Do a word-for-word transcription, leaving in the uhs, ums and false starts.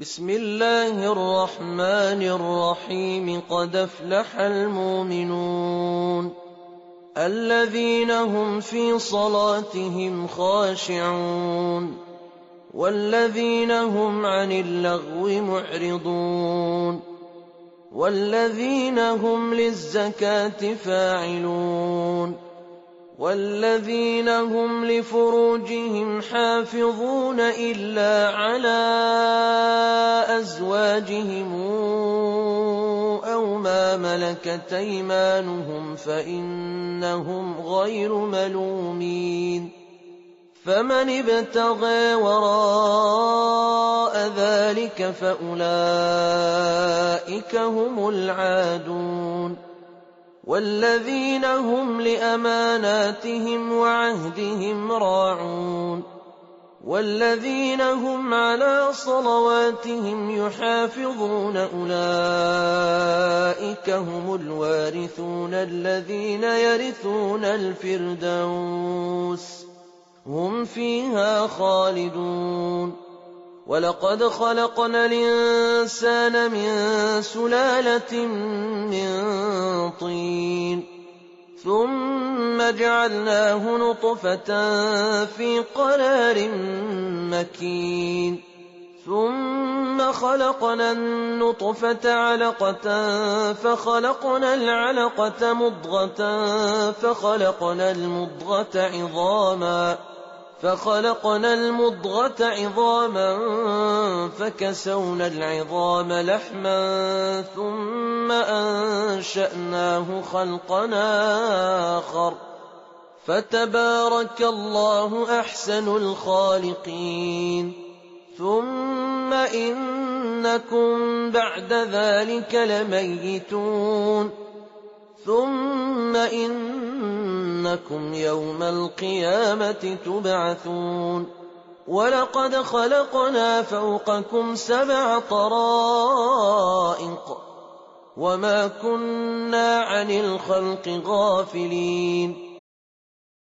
بسم الله الرحمن الرحيم قد أفلح المؤمنون الذين هم في صلاتهم خاشعون والذين هم عن اللغو معرضون والذين هم للزكاة فاعلون والذين هم لفروجهم حافظون إلا على أزواجهم أو ما ملكت أيمانهم فإنهم غير ملومين فمن ابتغى وراء ذلك فأولئك هم العادون والذين هم لأماناتهم وعهدهم راعون والذين هم على صلواتهم يحافظون أولئك هم الوارثون الذين يرثون الفردوس هم فيها خالدون ولقد خلقنا الإنسان من سلالة من طين ثم جعلناه نطفة في قرار مكين ثم خلقنا النطفة علقة فخلقنا العلقة مضغة فخلقنا المضغة عظاما فخلقنا المضغة عظاما فكسونا العظام لحما ثم أنشأناه خلقنا آخر فتبارك الله أحسن الخالقين ثم إنكم بعد ذلك لميتون ثم إنكم يوم القيامة تبعثون ولقد خلقنا فوقكم سبع طرائق وما كنا عن الخلق غافلين